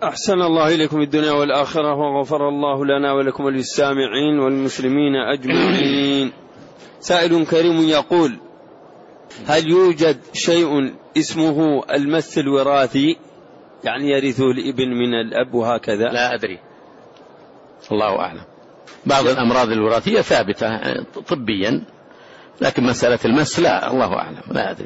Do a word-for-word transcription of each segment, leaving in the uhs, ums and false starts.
أحسن الله إليكم الدنيا والآخرة، وغفر الله لنا ولكم وللسامعين والمسلمين أجمعين. سائل كريم يقول: هل يوجد شيء اسمه المس الوراثي، يعني يرثه الابن من الأب وهكذا؟ لا أدري، الله أعلم. بعض الأمراض الوراثية ثابتة طبيا، لكن مسألة المس لا، الله أعلم، لا أدري.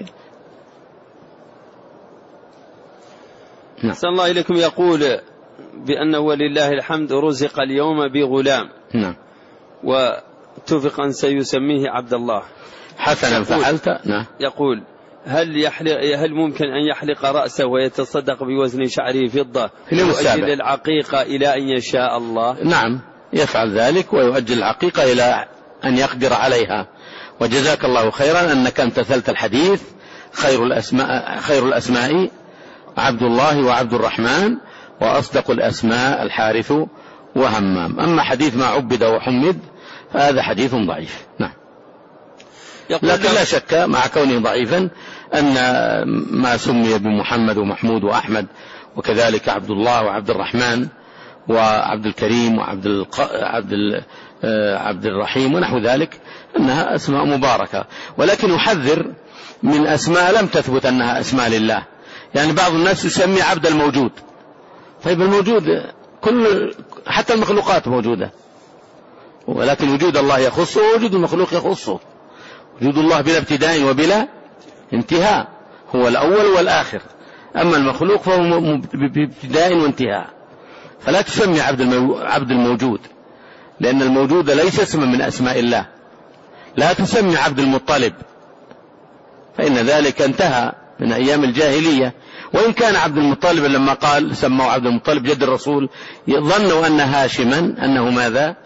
نعم. أحسن الله إليكم يقول بأنه ولله الحمد رزق اليوم بغلام، نعم، واتفق أن سيسميه عبد الله. حسنا فعلت. نعم. يقول: هل يحلق هل ممكن أن يحلق رأسه ويتصدق بوزن شعره فضة ويؤجل العقيقة إلى أن يشاء الله؟ نعم، يفعل ذلك ويؤجل العقيقة إلى أن يقدر عليها. وجزاك الله خيرا أنك امتثلت الحديث: خير الأسماء خير الأسماء عبد الله وعبد الرحمن، وأصدق الأسماء الحارث وهمام. أما حديث ما عبد وحمد فهذا حديث ضعيف. نعم. لكن لا شك مع كونه ضعيفا أن ما سمي بمحمد ومحمود وأحمد، وكذلك عبد الله وعبد الرحمن وعبد الكريم وعبد الق... عبد ال... عبد الرحيم ونحو ذلك، أنها أسماء مباركة، ولكن يحذر من أسماء لم تثبت أنها أسماء لله. يعني بعض الناس يسمي عبد الموجود. طيب الموجود كل حتى المخلوقات موجودة، ولكن وجود الله يخصه ووجود المخلوق يخصه. وجود الله بلا ابتداء وبلا انتهاء، هو الأول والآخر، أما المخلوق فهو بابتداء وانتهاء. فلا تسمي عبد الموجود، لأن الموجود ليس اسما من أسماء الله. لا تسمي عبد المطلب، فإن ذلك انتهى من أيام الجاهلية. وإن كان عبد المطلب لما قال سموا عبد المطلب جد الرسول ظنوا أن هاشما أنه ماذا؟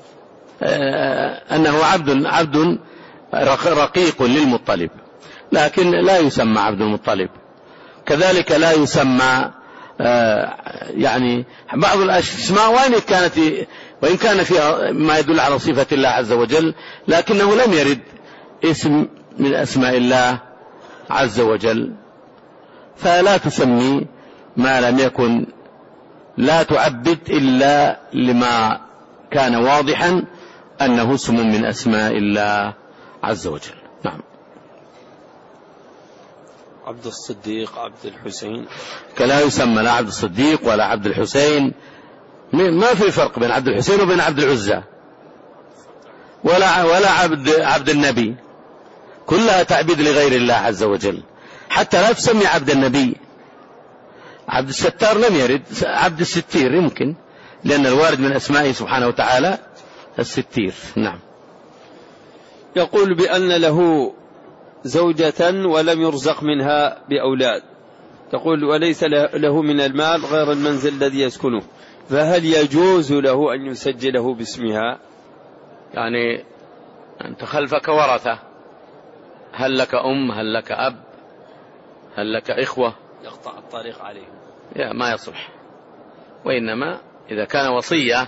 أنه عبد عبد رقيق للمطلب، لكن لا يسمى عبد المطلب. كذلك لا يسمى يعني بعض الأسماء وإن كانت وإن كان فيها ما يدل على صفة الله عز وجل، لكنه لم يرد اسم من أسماء الله عز وجل. فلا تسمي ما لم يكن، لا تعبد إلا لما كان واضحا أنه اسم من أسماء الله عز وجل. نعم. عبد الصديق، عبد الحسين، كلا يسمى لا عبد الصديق ولا عبد الحسين، ما في فرق بين عبد الحسين وبين عبد العزى، ولا ولا عبد عبد النبي، كلها تعبيد لغير الله عز وجل. حتى لا تسمي عبد النبي. عبد الستار لم يرد، عبد الستير يمكن، لأن الوارد من أسمائه سبحانه وتعالى الستير. نعم. يقول بأن له زوجة ولم يرزق منها بأولاد، تقول وليس له من المال غير المنزل الذي يسكنه، فهل يجوز له أن يسجله باسمها؟ يعني أنت خلفك ورثة، هل لك أم، هل لك أب، هل لك إخوة؟ يقطع الطريق عليهم، يا ما يصلح. وإنما إذا كان وصية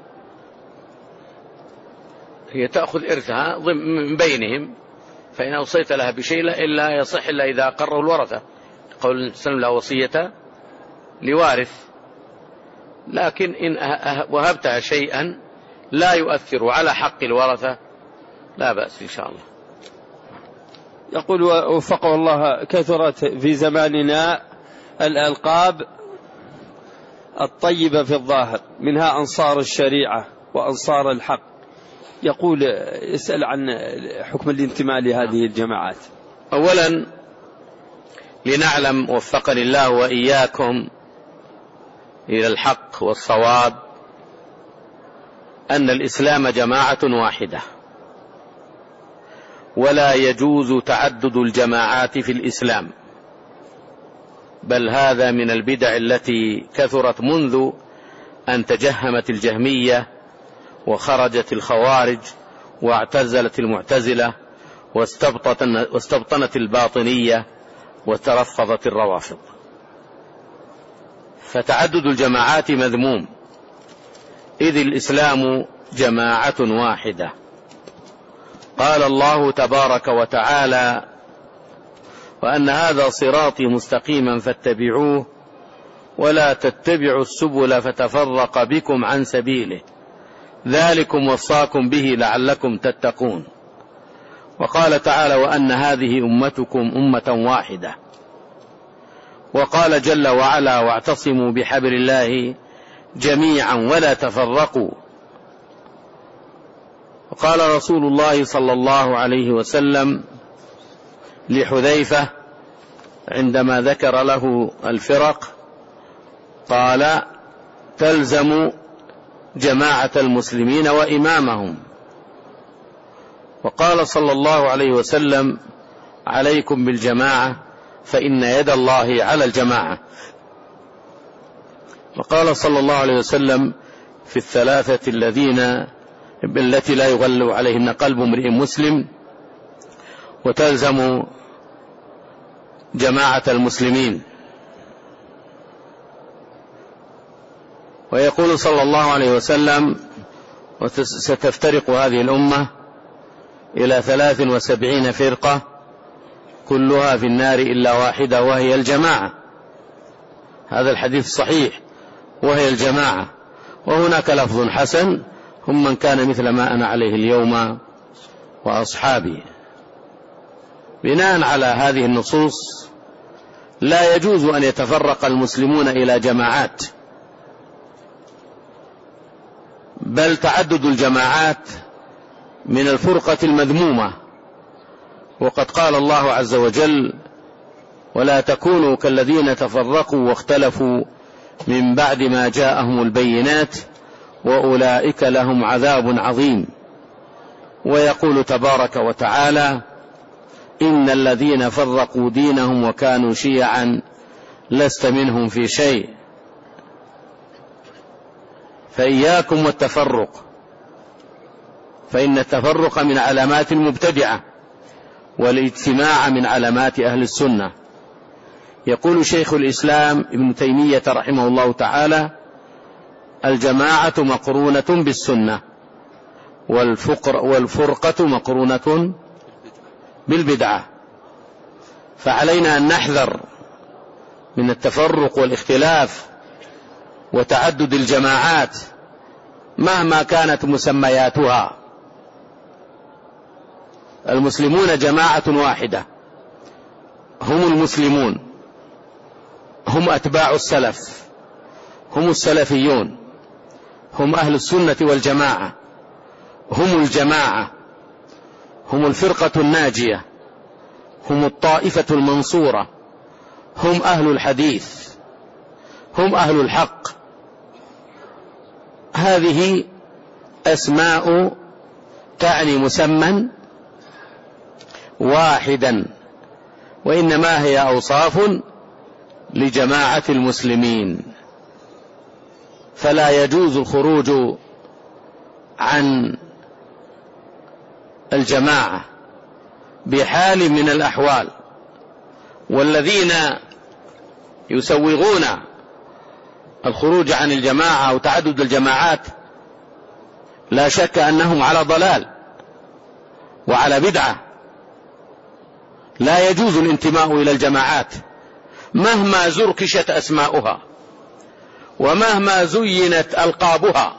هي تأخذ إرثها من بينهم، فإن أوصيت لها بشيء إلا يصح إلا إذا أقره الورثة. قول الإنسان لا وصية لوارث. لكن إن وهبتها شيئا لا يؤثر على حق الورثة لا بأس إن شاء الله. يقول وفقه الله: كثرت في زماننا الألقاب الطيبة في الظاهر، منها أنصار الشريعة وأنصار الحق. يقول يسأل عن حكم الانتماء لهذه الجماعات. أولا لنعلم وفقني الله وإياكم إلى الحق والصواب أن الإسلام جماعة واحدة، ولا يجوز تعدد الجماعات في الإسلام، بل هذا من البدع التي كثرت منذ أن تجهمت الجهمية وخرجت الخوارج واعتزلت المعتزلة واستبطنت الباطنية وترفضت الروافض. فتعدد الجماعات مذموم، إذ الإسلام جماعة واحدة. قال الله تبارك وتعالى: وأن هذا صراطي مستقيما فاتبعوه ولا تتبعوا السبل فتفرق بكم عن سبيله ذلكم وصاكم به لعلكم تتقون. وقال تعالى وأن هذه أمتكم أمة واحدة. وقال جل وعلا واعتصموا بحبل الله جميعا ولا تفرقوا. وقال رسول الله صلى الله عليه وسلم لحذيفة عندما ذكر له الفرق قال تلزم جماعة المسلمين وإمامهم. وقال صلى الله عليه وسلم عليكم بالجماعة فإن يد الله على الجماعة. وقال صلى الله عليه وسلم في الثلاثة الذين التي لا يغل عليهن قلب امرئ مسلم وتلزم جماعة المسلمين. ويقول صلى الله عليه وسلم ستفترق هذه الأمة إلى ثلاث وسبعين فرقة كلها في النار إلا واحدة وهي الجماعة. هذا الحديث صحيح وهي الجماعة. وهناك لفظ حسن هم من كان مثل ما أنا عليه اليوم وأصحابي. بناء على هذه النصوص لا يجوز أن يتفرق المسلمون إلى جماعات، بل تعدد الجماعات من الفرقة المذمومة. وقد قال الله عز وجل ولا تكونوا كالذين تفرقوا واختلفوا من بعد ما جاءهم البينات وأولئك لهم عذاب عظيم. ويقول تبارك وتعالى إن الذين فرقوا دينهم وكانوا شيعا لست منهم في شيء. فإياكم والتفرق، فإن التفرق من علامات المبتدعة والاجتماع من علامات أهل السنة. يقول شيخ الإسلام ابن تيمية رحمه الله تعالى الجماعة مقرونة بالسنة والفقر والفرقة مقرونة بالبدعة. فعلينا أن نحذر من التفرق والاختلاف وتعدد الجماعات مهما كانت مسمياتها. المسلمون جماعة واحدة، هم المسلمون، هم أتباع السلف، هم السلفيون، هم أهل السنة والجماعة، هم الجماعة، هم الفرقة الناجية، هم الطائفة المنصورة، هم أهل الحديث، هم أهل الحق. هذه أسماء تعني مسمى واحدا، وإنما هي أوصاف لجماعة المسلمين. فلا يجوز الخروج عن الجماعة بحال من الأحوال. والذين يسوغون الخروج عن الجماعة أو تعدد الجماعات لا شك أنهم على ضلال وعلى بدعة. لا يجوز الانتماء إلى الجماعات مهما زركشت أسماؤها، ومهما زينت ألقابها،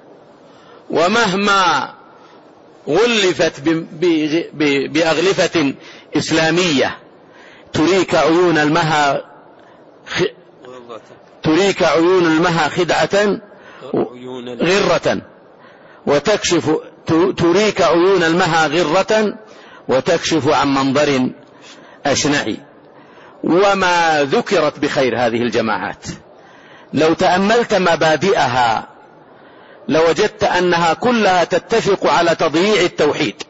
ومهما غلفت بأغلفة إسلامية تريك عيون المها خ... تريك عيون المها خدعة غرة وتكشف تريك عيون المها غرة وتكشف عن منظر أشنعي. وما ذكرت بخير هذه الجماعات لو تأملت مبادئها لوجدت أنها كلها تتفق على تضييع التوحيد،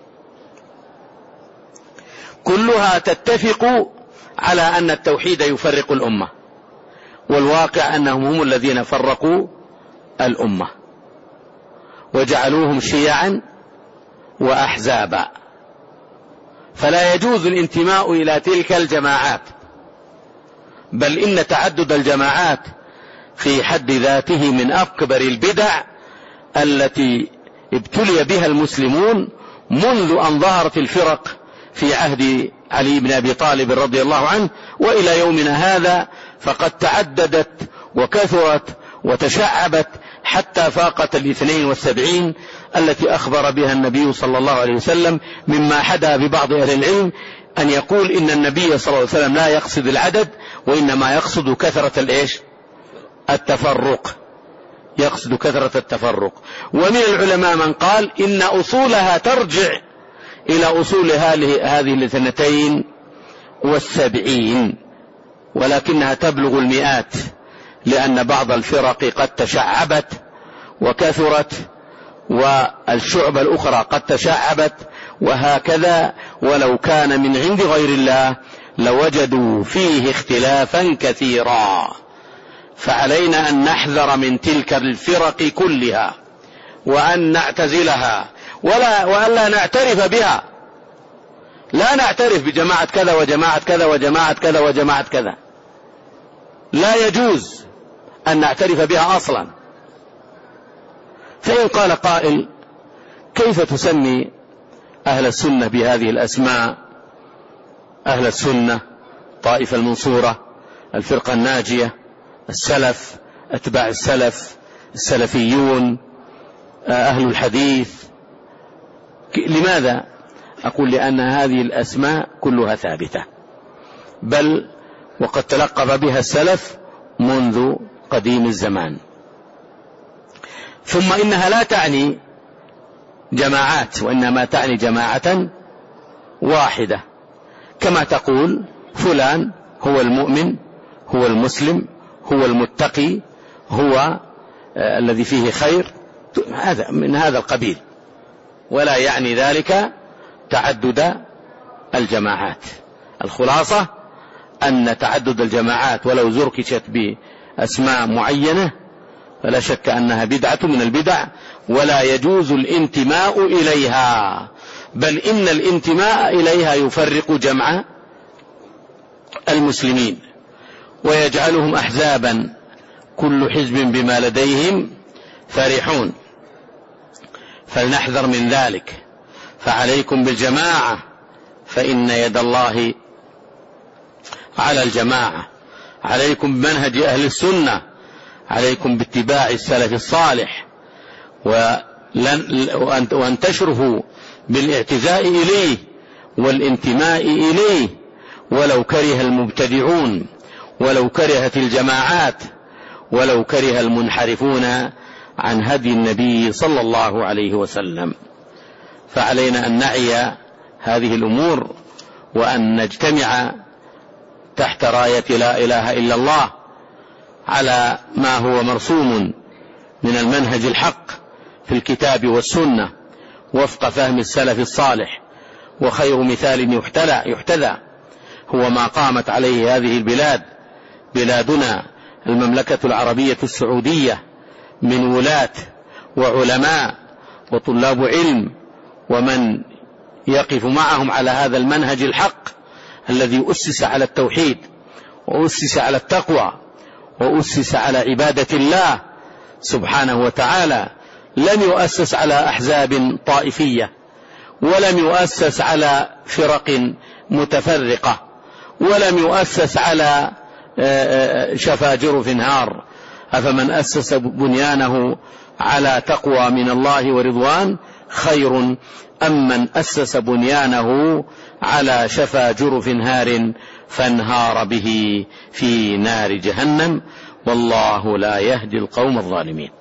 كلها تتفق على أن التوحيد يفرق الأمة، والواقع أنهم هم الذين فرقوا الأمة وجعلوهم شيعا وأحزابا. فلا يجوز الانتماء إلى تلك الجماعات، بل إن تعدد الجماعات في حد ذاته من أكبر البدع التي ابتلي بها المسلمون منذ أن ظهرت الفرق في عهد علي بن أبي طالب رضي الله عنه وإلى يومنا هذا. فقد تعددت وكثرت وتشعبت حتى فاقت الاثنين والسبعين التي أخبر بها النبي صلى الله عليه وسلم، مما حدا ببعض أهل العلم أن يقول إن النبي صلى الله عليه وسلم لا يقصد العدد، وإنما يقصد كثرة الإيش؟ التفرق، يقصد كثرة التفرق. ومن العلماء من قال إن أصولها ترجع إلى أصول هذه الاثنتين والسبعين، ولكنها تبلغ المئات، لأن بعض الفرق قد تشعبت وكثرت، والشعبة الأخرى قد تشعبت، وهكذا. ولو كان من عند غير الله لوجدوا فيه اختلافا كثيرا. فعلينا أن نحذر من تلك الفرق كلها، وأن نعتزلها، ولا وألا نعترف بها. لا نعترف بجماعة كذا وجماعة كذا وجماعة كذا وجماعة كذا، لا يجوز أن نعترف بها أصلا. فإن قال قائل: كيف تسمي أهل السنة بهذه الأسماء؟ أهل السنة، طائفة المنصورة، الفرقة الناجية، السلف، أتباع السلف، السلفيون، أهل الحديث. لماذا؟ أقول لأن هذه الأسماء كلها ثابتة، بل وقد تلقب بها السلف منذ قديم الزمان. ثم إنها لا تعني جماعات، وإنما تعني جماعة واحدة، كما تقول فلان هو المؤمن، هو المسلم، هو المتقي، هو آه الذي فيه خير، هذا من هذا القبيل، ولا يعني ذلك تعدد الجماعات. الخلاصة أن تعدد الجماعات ولو زركشت بأسماء معينة فلا شك أنها بدعة من البدع، ولا يجوز الانتماء إليها، بل إن الانتماء إليها يفرق جمع المسلمين ويجعلهم أحزابا كل حزب بما لديهم فرحون. فلنحذر من ذلك. فعليكم بالجماعة، فإن يد الله على الجماعة. عليكم بمنهج أهل السنة، عليكم باتباع السلف الصالح، وأن تشرفوا بالاعتزاء إليه والانتماء إليه، ولو كره المبتدعون، ولو كرهت الجماعات، ولو كره المنحرفون عن هدي النبي صلى الله عليه وسلم. فعلينا أن نعي هذه الأمور، وأن نجتمع تحت راية لا إله إلا الله على ما هو مرسوم من المنهج الحق في الكتاب والسنة وفق فهم السلف الصالح. وخير مثال يحتذى يحتذى هو ما قامت عليه هذه البلاد، بلادنا المملكة العربية السعودية، من ولاة وعلماء وطلاب علم، ومن يقف معهم على هذا المنهج الحق الذي أسس على التوحيد، وأسس على التقوى، وأسس على عبادة الله سبحانه وتعالى. لم يؤسس على أحزاب طائفية، ولم يؤسس على فرق متفرقة، ولم يؤسس على شفا جرف نهار. أفمن أسس بنيانه على تقوى من الله ورضوان خير أم من أسس بنيانه على شفا جرف هار فانهار به في نار جهنم، والله لا يهدي القوم الظالمين.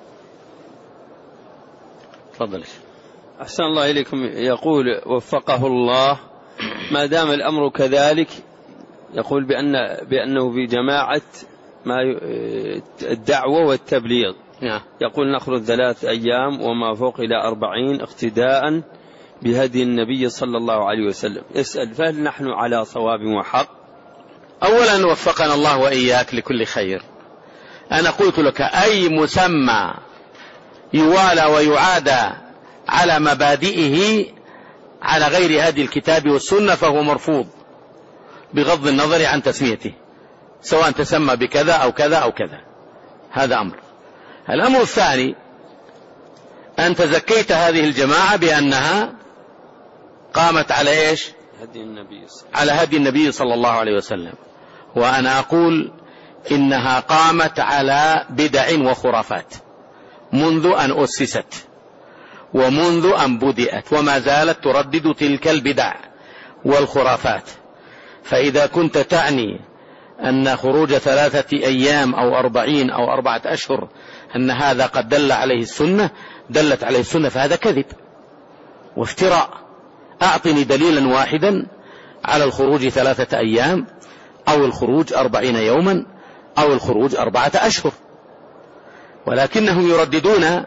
تفضل. أحسن الله إليكم. يقول وفقه الله: ما دام الأمر كذلك، يقول بأن بأنه في جماعة ما الدعوة والتبليغ، يقول نخرج ثلاث أيام وما فوق إلى أربعين اقتداء بهدي النبي صلى الله عليه وسلم. يسأل: فهل نحن على صواب وحق؟ أولا وفقنا الله وإياك لكل خير. أنا قلت لك أي مسمى يوالى ويعادى على مبادئه على غير هدي الكتاب والسنة فهو مرفوض، بغض النظر عن تسميته، سواء تسمى بكذا أو كذا أو كذا. هذا أمر. الأمر الثاني: أنت زكيت هذه الجماعة بأنها قامت على إيش؟ هدي النبي على هدي النبي صلى الله عليه وسلم. وأنا أقول إنها قامت على بدع وخرافات منذ أن أسست ومنذ أن بدأت، وما زالت تردد تلك البدع والخرافات. فإذا كنت تعني أن خروج ثلاثة أيام أو أربعين أو أربعة أشهر أن هذا قد دل عليه السنة دلت عليه السنة، فهذا كذب وافتراء. أعطني دليلا واحدا على الخروج ثلاثة أيام أو الخروج أربعين يوما أو الخروج أربعة أشهر. ولكنهم يرددون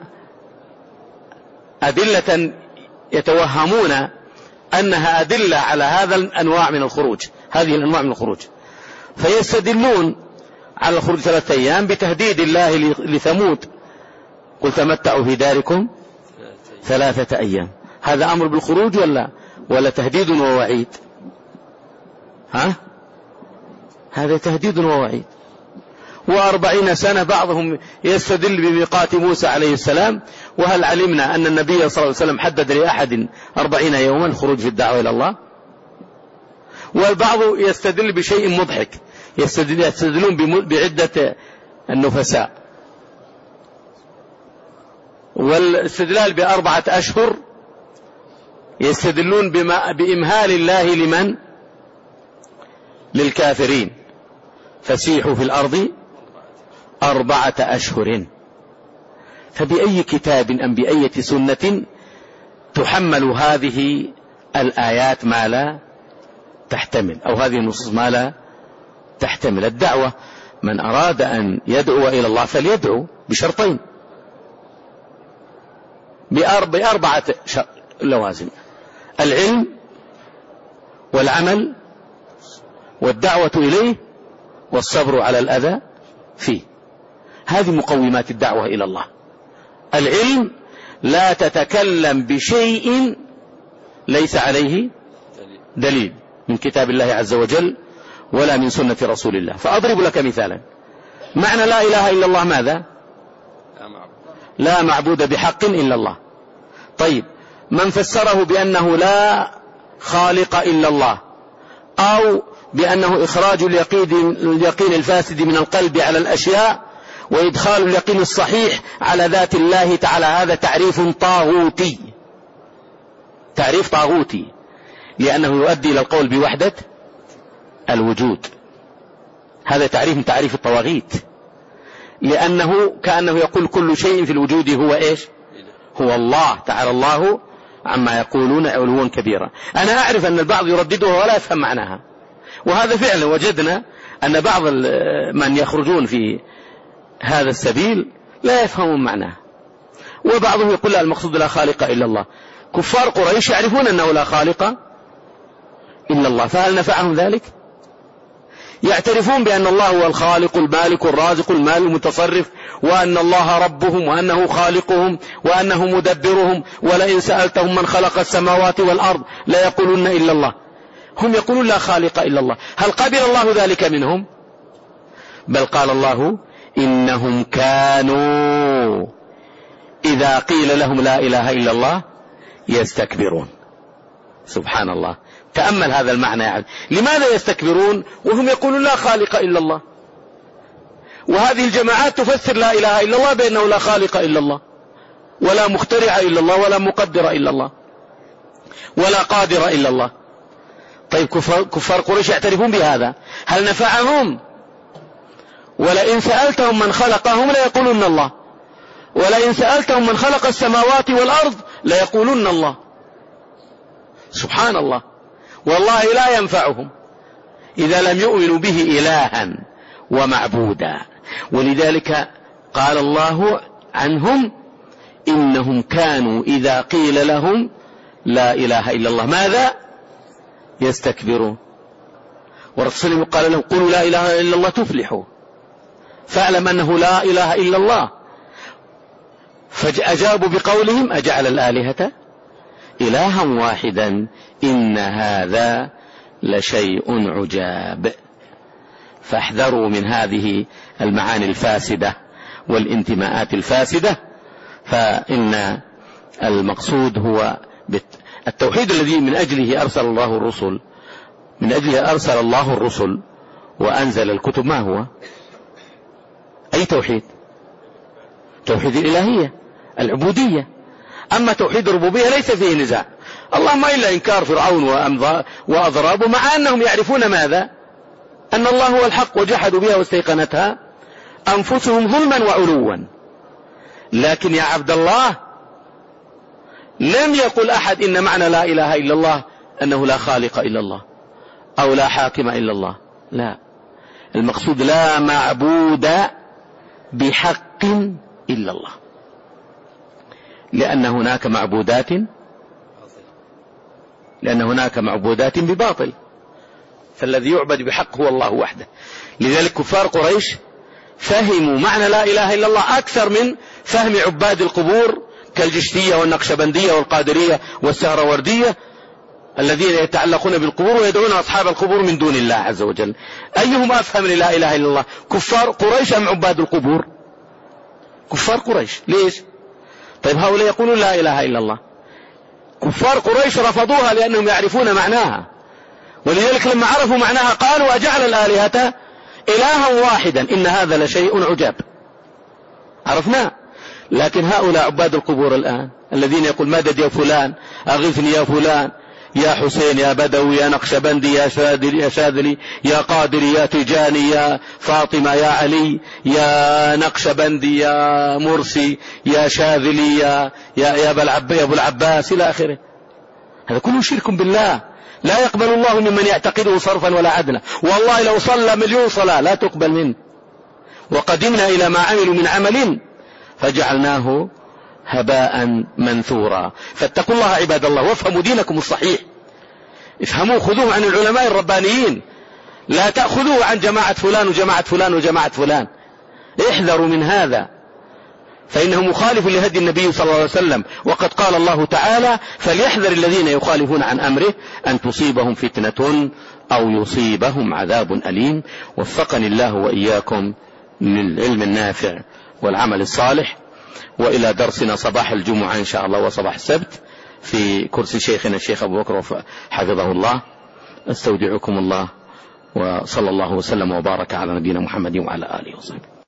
أدلة يتوهمون أنها أدلة على هذا الأنواع من الخروج، هذه الأنواع من الخروج، فيستدلون على الخروج ثلاثة أيام بتهديد الله لثمود: قل تمتعوا في داركم ثلاثة أيام. هذا أمر بالخروج ولا ولا تهديد ووعيد؟ ها؟ هذا تهديد ووعيد. وأربعين سنة بعضهم يستدل بميقات موسى عليه السلام، وهل علمنا أن النبي صلى الله عليه وسلم حدد لأحد أربعين يوما خروج في الدعوة إلى الله؟ والبعض يستدل بشيء مضحك، يستدلون بعدة النفساء، والاستدلال بأربعة أشهر يستدلون بما بإمهال الله لمن؟ للكافرين، فسيحوا في الأرض أربعة أشهر. فبأي كتاب أم بأية سنة تحمل هذه الآيات ما لا تحتمل، أو هذه النصوص ما لا تحتمل؟ الدعوة من أراد أن يدعو إلى الله فليدعو بشرطين، بأربعة لوازم: العلم والعمل والدعوة إليه والصبر على الأذى فيه. هذه مقومات الدعوة إلى الله. العلم: لا تتكلم بشيء ليس عليه دليل من كتاب الله عز وجل ولا من سنة رسول الله. فأضرب لك مثالا: معنى لا إله إلا الله ماذا؟ لا معبود بحق إلا الله. طيب، من فسره بأنه لا خالق إلا الله، أو بأنه إخراج اليقين الفاسد من القلب على الأشياء وإدخال اليقين الصحيح على ذات الله تعالى، هذا تعريف طاغوتي، تعريف طاغوتي، لأنه يؤدي إلى القول بوحدة الوجود. هذا تعريف من تعريف الطواغيت، لأنه كأنه يقول كل شيء في الوجود هو إيش؟ هو الله تعالى الله عما يقولون علوا كبيرا. أنا أعرف أن البعض يرددها ولا يفهم معناها، وهذا فعلا وجدنا أن بعض من يخرجون في هذا السبيل لا يفهمون معناها، وبعضهم يقول لا المقصود لا خالق إلا الله. كفار قريش يعرفون أنه لا خالق إلا الله، فهل نفعهم ذلك؟ يعترفون بأن الله هو الخالق المالك الرازق المال المتصرف، وأن الله ربهم وأنه خالقهم وأنه مدبرهم، ولئن سألتهم من خلق السماوات والأرض لا يقولون إلا الله. هم يقولون لا خالق إلا الله. هل قبل الله ذلك منهم؟ بل قال الله: إنهم كانوا إذا قيل لهم لا إله إلا الله يستكبرون. سبحان الله، تأمل هذا المعنى. يعني لماذا يستكبرون وهم يقولون لا خالق إلا الله؟ وهذه الجماعات تفسر لا إله إلا الله بأنه لا خالق إلا الله، ولا مخترع إلا الله، ولا مقدر إلا الله، ولا قادر إلا الله. طيب، كفار, كفار قريش يعترفون بهذا، هل نفعهم؟ ولئن سألتهم من خلقهم ليقولون الله، ولئن سألتهم من خلق السماوات والأرض ليقولون الله. سبحان الله، والله لا ينفعهم إذا لم يؤمنوا به إلها ومعبودا. ولذلك قال الله عنهم: إنهم كانوا إذا قيل لهم لا إله إلا الله ماذا؟ يستكبرون. ورسوله قال لهم: قولوا لا إله إلا الله تفلحوا. فاعلم أنه لا إله إلا الله. فأجابوا بقولهم: أجعل الآلهة إلها واحدا إن هذا لشيء عجاب. فاحذروا من هذه المعاني الفاسدة والانتماءات الفاسدة، فإن المقصود هو التوحيد الذي من أجله أرسل الله الرسل، من أجله أرسل الله الرسل وأنزل الكتب. ما هو؟ أي توحيد؟ توحيد الإلهية العبودية. أما توحيد الربوبية ليس فيه نزاع، اللهم إلا إنكار فرعون وأضرابه مع أنهم يعرفون ماذا؟ أن الله هو الحق، وجحدوا بها واستيقنتها أنفسهم ظلما وعلوا. لكن يا عبد الله لم يقل أحد إن معنى لا إله إلا الله أنه لا خالق إلا الله أو لا حاكم إلا الله، لا، المقصود لا معبود بحق إلا الله، لأن هناك معبودات لأن هناك معبودات بباطل، فالذي يعبد بحق هو الله وحده. لذلك كفار قريش فهموا معنى لا إله إلا الله أكثر من فهم عباد القبور كالجشتية والنقشبندية والقادرية والسهروردية الذين يتعلقون بالقبور ويدعون أصحاب القبور من دون الله عز وجل. أيهم أفهم لا إله إلا الله، كفار قريش أم عباد القبور؟ كفار قريش. ليش؟ طيب هؤلاء يقولون لا إله إلا الله، كفار قريش رفضوها لأنهم يعرفون معناها، ولذلك لما عرفوا معناها قالوا أجعل الآلهة إلها واحدا إن هذا لشيء عجاب. عرفنا. لكن هؤلاء عباد القبور الآن الذين يقول مدد يا فلان، أغثني يا فلان، يا حسين، يا بدوي، يا نقشبندي، يا شاذلي، يا شاذلي، يا قادري، يا تجاني، يا فاطمة، يا علي، يا نقشبندي، يا مرسي، يا شاذلي، يا يا يا أبو العباس إلى آخره. هذا كله شرك بالله، لا يقبل الله ممن يعتقده صرفا ولا عدلا. والله لو صلى مليون صلاة لا تقبل منه. وقدمنا إلى ما عملوا من عمل فجعلناه هباء منثورا. فاتقوا الله عباد الله وافهموا دينكم الصحيح، افهموا، خذوه عن العلماء الربانيين، لا تأخذوه عن جماعة فلان وجماعة فلان وجماعة فلان. احذروا من هذا فإنه مخالف لهدي النبي صلى الله عليه وسلم. وقد قال الله تعالى فليحذر الذين يخالفون عن أمره أن تصيبهم فتنة أو يصيبهم عذاب أليم. وفقني الله وإياكم للعلم النافع والعمل الصالح. وإلى درسنا صباح الجمعة إن شاء الله وصباح السبت في كرسي شيخنا الشيخ أبو بكر حفظه الله. استودعكم الله، وصلى الله وسلم وبارك على نبينا محمد وعلى آله وصحبه.